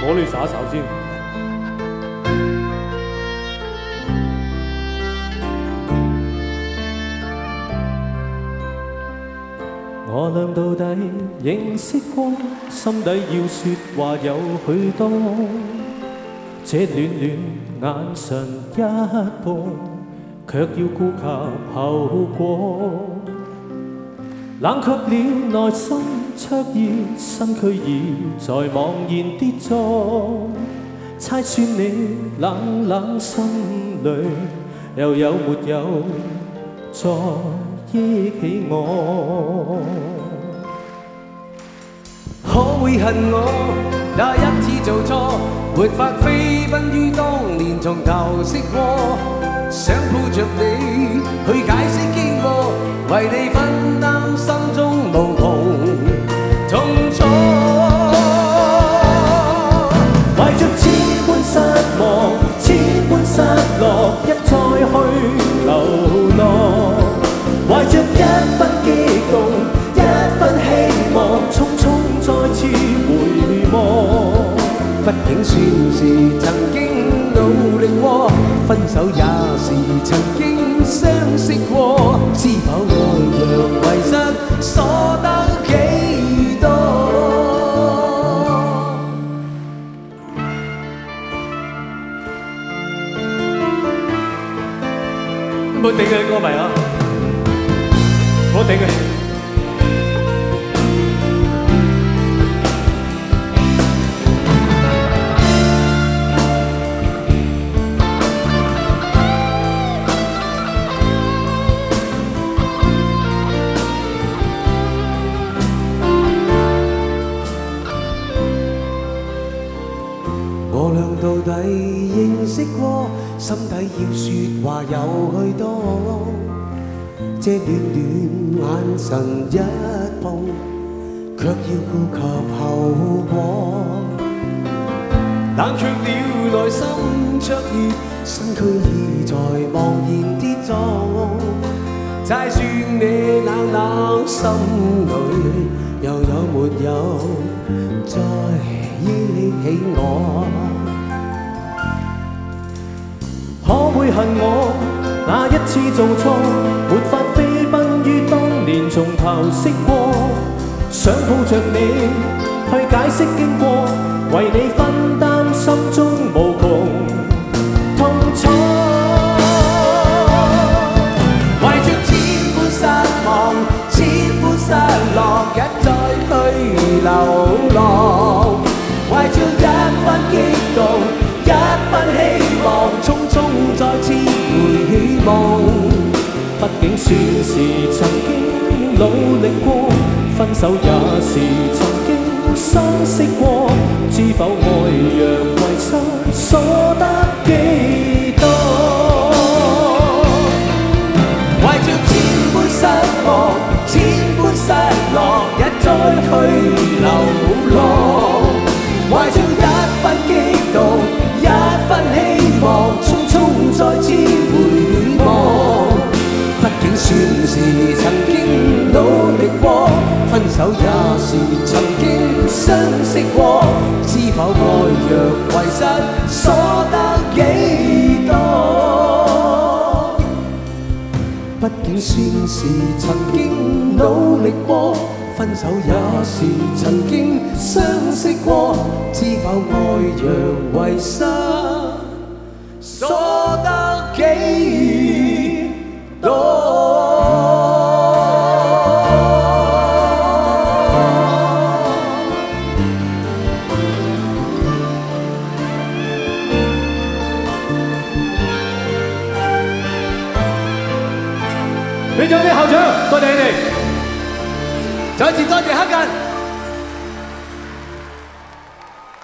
我哋耍手先。我倆到底認識過，心底要說話有許多。這暖暖眼神一碰，卻要顧及後果。冷卻了內心灼熱，身軀已在茫然跌撞。猜算你冷冷心裏，又有沒有再憶起我？ 可會恨我那一次做錯，沒法飛奔於當年從頭識過，想抱着你去解釋經過，為你分擔心中無窮痛楚。 懷着千般失望，千般失落，一再去流浪。懷着一分激動，一分希望，匆匆再次回望。 畢竟算是曾經努力過，分手也是曾經相識過，知否愛若遺失，所得幾多？ 冇頂嘅歌迷啊！冇頂嘅。 我倆到底認識過，心底要說話有許多。這暖暖眼神一碰，卻要顧及後果。冷卻了內心灼熱，身軀已在茫然跌撞。猜算你冷冷心裏，又有沒有再憶起我？ 可會恨我那一次做錯，沒法飛奔於當年從頭識過，想抱着你去解釋經過，為你分擔心中無窮痛楚。 懷着千般失望，千般失落，一再去流浪。懷着一分激動，一分希望，匆匆再次回望。 畢竟算是曾經努力過，分手也是曾經相識過，知否愛若遺失，所得幾多？ 懷着千般失望，千般失落，一再去流浪。懷着一分激動，一分希望，匆匆再次回望。畢竟算是曾經努力過，分手也是曾經相識過，知否愛若遺失，所得幾多？畢竟算是曾經努力過，分手也是曾經相識過，知否愛若遺失，所得幾多？ 俾掌聲校長，多謝你哋。 再一次多謝黑近。